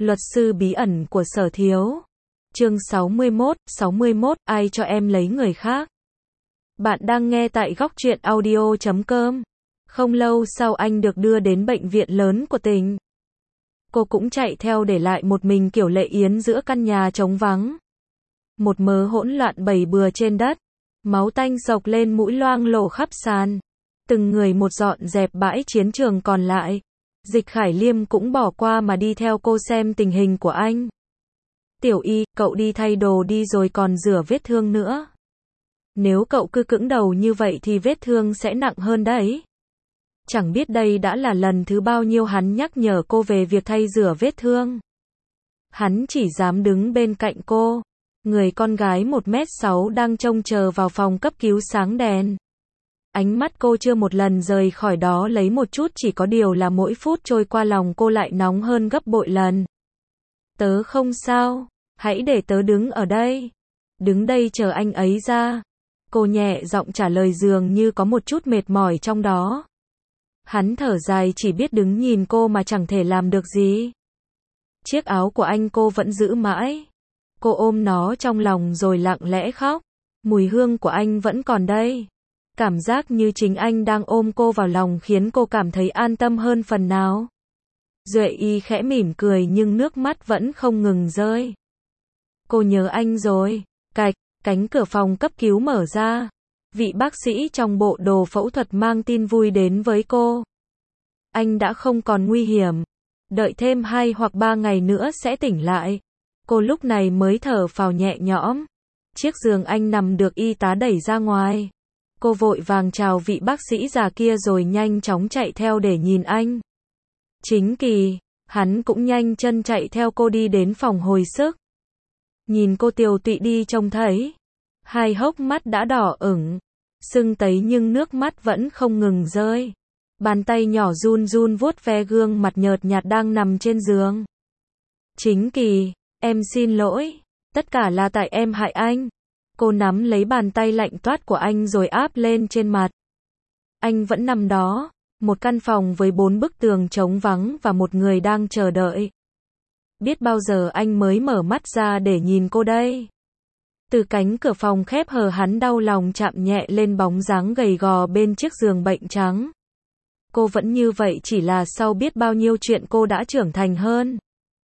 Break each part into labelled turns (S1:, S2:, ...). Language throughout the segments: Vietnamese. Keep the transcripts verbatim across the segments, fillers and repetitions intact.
S1: Luật sư bí ẩn của Sở Thiếu. Chương sáu mươi mốt, sáu mươi mốt, ai cho em lấy người khác? Bạn đang nghe tại góc truyện audio chấm com. Không lâu sau anh được đưa đến bệnh viện lớn của tỉnh. Cô cũng chạy theo để lại một mình Kiểu Lệ Yến giữa căn nhà trống vắng. Một mớ hỗn loạn bầy bừa trên đất. Máu tanh sộc lên mũi loang lổ khắp sàn. Từng người một dọn dẹp bãi chiến trường còn lại. Dịch Khải Liêm cũng bỏ qua mà đi theo cô xem tình hình của anh. Tiểu Y, cậu đi thay đồ đi rồi còn rửa vết thương nữa. Nếu cậu cứ cứng đầu như vậy thì vết thương sẽ nặng hơn đấy. Chẳng biết đây đã là lần thứ bao nhiêu hắn nhắc nhở cô về việc thay rửa vết thương. Hắn chỉ dám đứng bên cạnh cô. Người con gái một mét sáu đang trông chờ vào phòng cấp cứu sáng đèn. Ánh mắt cô chưa một lần rời khỏi đó lấy một chút, chỉ có điều là mỗi phút trôi qua lòng cô lại nóng hơn gấp bội lần. Tớ không sao, hãy để tớ đứng ở đây. Đứng đây chờ anh ấy ra. Cô nhẹ giọng trả lời dường như có một chút mệt mỏi trong đó. Hắn thở dài chỉ biết đứng nhìn cô mà chẳng thể làm được gì. Chiếc áo của anh cô vẫn giữ mãi. Cô ôm nó trong lòng rồi lặng lẽ khóc. Mùi hương của anh vẫn còn đây. Cảm giác như chính anh đang ôm cô vào lòng khiến cô cảm thấy an tâm hơn phần nào. Duệ Y khẽ mỉm cười nhưng nước mắt vẫn không ngừng rơi. Cô nhớ anh rồi. Cạch, cánh cửa phòng cấp cứu mở ra. Vị bác sĩ trong bộ đồ phẫu thuật mang tin vui đến với cô. Anh đã không còn nguy hiểm. Đợi thêm hai hoặc ba ngày nữa sẽ tỉnh lại. Cô lúc này mới thở phào nhẹ nhõm. Chiếc giường anh nằm được y tá đẩy ra ngoài. Cô vội vàng chào vị bác sĩ già kia rồi nhanh chóng chạy theo để nhìn anh. Chính Kỳ, hắn cũng nhanh chân chạy theo cô đi đến phòng hồi sức. Nhìn cô tiều tụy đi trông thấy. Hai hốc mắt đã đỏ ửng, sưng tấy nhưng nước mắt vẫn không ngừng rơi. Bàn tay nhỏ run run vuốt ve gương mặt nhợt nhạt đang nằm trên giường. Chính Kỳ, em xin lỗi, tất cả là tại em hại anh. Cô nắm lấy bàn tay lạnh toát của anh rồi áp lên trên mặt. Anh vẫn nằm đó, một căn phòng với bốn bức tường trống vắng và một người đang chờ đợi. Biết bao giờ anh mới mở mắt ra để nhìn cô đây. Từ cánh cửa phòng khép hờ hắn đau lòng chạm nhẹ lên bóng dáng gầy gò bên chiếc giường bệnh trắng. Cô vẫn như vậy, chỉ là sau biết bao nhiêu chuyện cô đã trưởng thành hơn.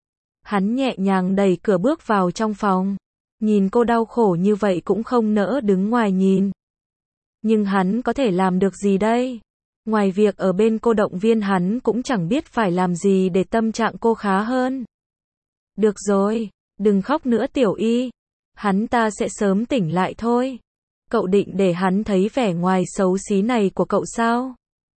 S1: Hắn nhẹ nhàng đẩy cửa bước vào trong phòng. Nhìn cô đau khổ như vậy cũng không nỡ đứng ngoài nhìn. Nhưng hắn có thể làm được gì đây? Ngoài việc ở bên cô động viên hắn cũng chẳng biết phải làm gì để tâm trạng cô khá hơn. Được rồi, đừng khóc nữa Tiểu Y. Hắn ta sẽ sớm tỉnh lại thôi. Cậu định để hắn thấy vẻ ngoài xấu xí này của cậu sao?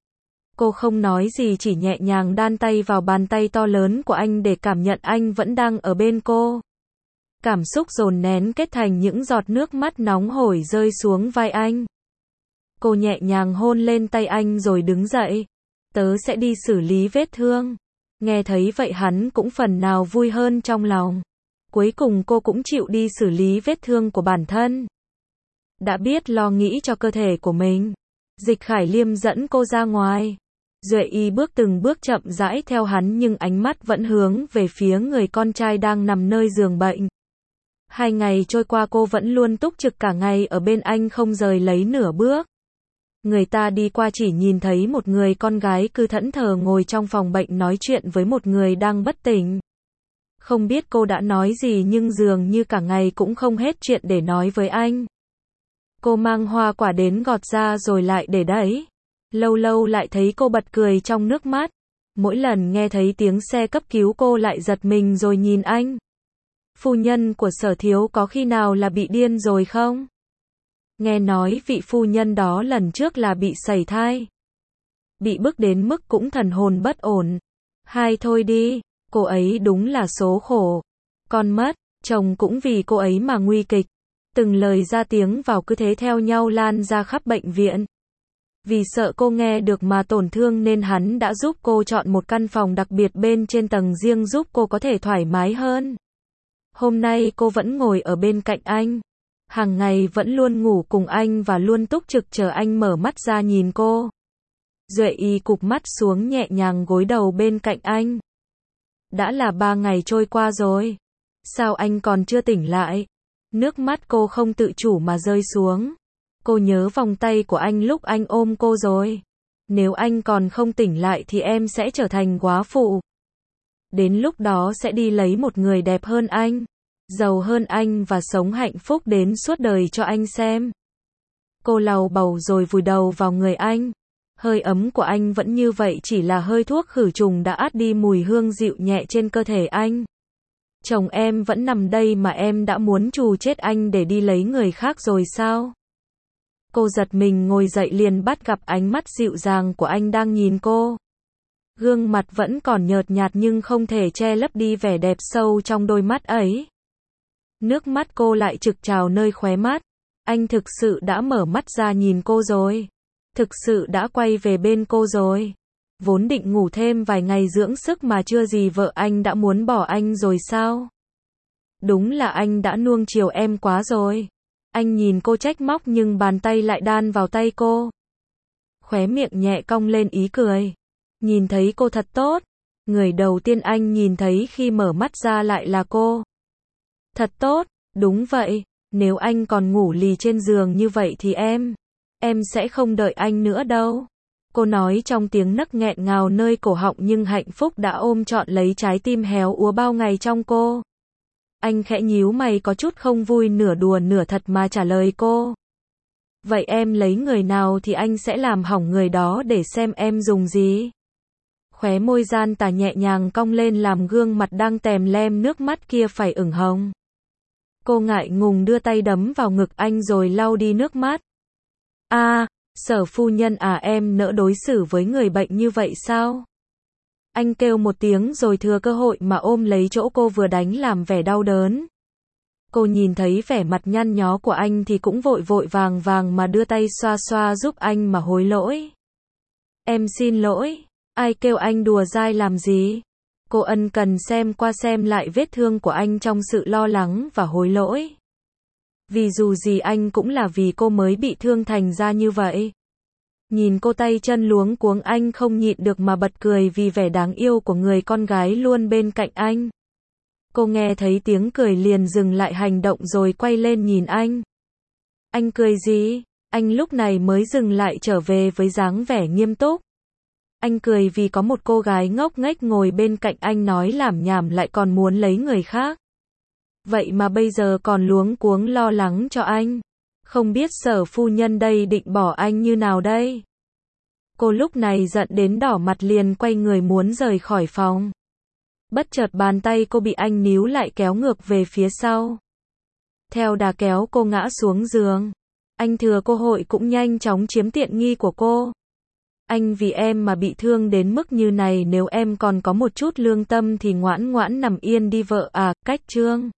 S1: Cô không nói gì, chỉ nhẹ nhàng đan tay vào bàn tay to lớn của anh để cảm nhận anh vẫn đang ở bên cô. Cảm xúc dồn nén kết thành những giọt nước mắt nóng hổi rơi xuống vai anh. Cô nhẹ nhàng hôn lên tay anh rồi đứng dậy. Tớ sẽ đi xử lý vết thương. Nghe thấy vậy hắn cũng phần nào vui hơn trong lòng. Cuối cùng cô cũng chịu đi xử lý vết thương của bản thân. Đã biết lo nghĩ cho cơ thể của mình. Dịch Khải Liêm dẫn cô ra ngoài. Duệ Y bước từng bước chậm rãi theo hắn nhưng ánh mắt vẫn hướng về phía người con trai đang nằm nơi giường bệnh. Hai ngày trôi qua cô vẫn luôn túc trực cả ngày ở bên anh không rời lấy nửa bước. Người ta đi qua chỉ nhìn thấy một người con gái cứ thẫn thờ ngồi trong phòng bệnh nói chuyện với một người đang bất tỉnh. Không biết cô đã nói gì nhưng dường như cả ngày cũng không hết chuyện để nói với anh. Cô mang hoa quả đến gọt ra rồi lại để đấy. Lâu lâu lại thấy cô bật cười trong nước mắt. Mỗi lần nghe thấy tiếng xe cấp cứu cô lại giật mình rồi nhìn anh. Phu nhân của Sở Thiếu có khi nào là bị điên rồi không? Nghe nói vị phu nhân đó lần trước là bị sẩy thai. Bị bức đến mức cũng thần hồn bất ổn. Hai thôi đi, cô ấy đúng là số khổ. Con mất, chồng cũng vì cô ấy mà nguy kịch. Từng lời ra tiếng vào cứ thế theo nhau lan ra khắp bệnh viện. Vì sợ cô nghe được mà tổn thương nên hắn đã giúp cô chọn một căn phòng đặc biệt bên trên tầng riêng giúp cô có thể thoải mái hơn. Hôm nay cô vẫn ngồi ở bên cạnh anh. Hàng ngày vẫn luôn ngủ cùng anh và luôn túc trực chờ anh mở mắt ra nhìn cô. Duệ Y cụp mắt xuống nhẹ nhàng gối đầu bên cạnh anh. Đã là ba ngày trôi qua rồi. Sao anh còn chưa tỉnh lại? Nước mắt cô không tự chủ mà rơi xuống. Cô nhớ vòng tay của anh lúc anh ôm cô rồi. Nếu anh còn không tỉnh lại thì em sẽ trở thành góa phụ. Đến lúc đó sẽ đi lấy một người đẹp hơn anh, giàu hơn anh và sống hạnh phúc đến suốt đời cho anh xem. Cô lầu bầu rồi vùi đầu vào người anh. Hơi ấm của anh vẫn như vậy, chỉ là hơi thuốc khử trùng đã át đi mùi hương dịu nhẹ trên cơ thể anh. Chồng em vẫn nằm đây mà em đã muốn trù chết anh để đi lấy người khác rồi sao? Cô giật mình ngồi dậy liền bắt gặp ánh mắt dịu dàng của anh đang nhìn cô. Gương mặt vẫn còn nhợt nhạt nhưng không thể che lấp đi vẻ đẹp sâu trong đôi mắt ấy. Nước mắt cô lại trực trào nơi khóe mắt. Anh thực sự đã mở mắt ra nhìn cô rồi. Thực sự đã quay về bên cô rồi. Vốn định ngủ thêm vài ngày dưỡng sức mà chưa gì vợ anh đã muốn bỏ anh rồi sao? Đúng là anh đã nuông chiều em quá rồi. Anh nhìn cô trách móc nhưng bàn tay lại đan vào tay cô. Khóe miệng nhẹ cong lên ý cười. Nhìn thấy cô thật tốt. Người đầu tiên anh nhìn thấy khi mở mắt ra lại là cô. Thật tốt, đúng vậy. Nếu anh còn ngủ lì trên giường như vậy thì em, em sẽ không đợi anh nữa đâu. Cô nói trong tiếng nấc nghẹn ngào nơi cổ họng nhưng hạnh phúc đã ôm trọn lấy trái tim héo úa bao ngày trong cô. Anh khẽ nhíu mày có chút không vui, nửa đùa nửa thật mà trả lời cô. Vậy em lấy người nào thì anh sẽ làm hỏng người đó để xem em dùng gì. Khóe môi gian tà nhẹ nhàng cong lên làm gương mặt đang tèm lem nước mắt kia phải ửng hồng. Cô ngại ngùng đưa tay đấm vào ngực anh rồi lau đi nước mắt. A, à, Sở phu nhân à, em nỡ đối xử với người bệnh như vậy sao? Anh kêu một tiếng rồi thừa cơ hội mà ôm lấy chỗ cô vừa đánh làm vẻ đau đớn. Cô nhìn thấy vẻ mặt nhăn nhó của anh thì cũng vội vội vàng vàng mà đưa tay xoa xoa giúp anh mà hối lỗi. Em xin lỗi, ai kêu anh đùa dai làm gì? Cô ân cần xem qua xem lại vết thương của anh trong sự lo lắng và hối lỗi. Vì dù gì anh cũng là vì cô mới bị thương thành ra như vậy. Nhìn cô tay chân luống cuống anh không nhịn được mà bật cười vì vẻ đáng yêu của người con gái luôn bên cạnh anh. Cô nghe thấy tiếng cười liền dừng lại hành động rồi quay lên nhìn anh. Anh cười gì? Anh lúc này mới dừng lại trở về với dáng vẻ nghiêm túc. Anh cười vì có một cô gái ngốc nghếch ngồi bên cạnh anh nói lảm nhảm lại còn muốn lấy người khác. Vậy mà bây giờ còn luống cuống lo lắng cho anh. Không biết Sở phu nhân đây định bỏ anh như nào đây? Cô lúc này giận đến đỏ mặt liền quay người muốn rời khỏi phòng. Bất chợt bàn tay cô bị anh níu lại kéo ngược về phía sau. Theo đà kéo cô ngã xuống giường. Anh thừa cơ hội cũng nhanh chóng chiếm tiện nghi của cô. Anh vì em mà bị thương đến mức như này, nếu em còn có một chút lương tâm thì ngoãn ngoãn nằm yên đi vợ à, cách chương.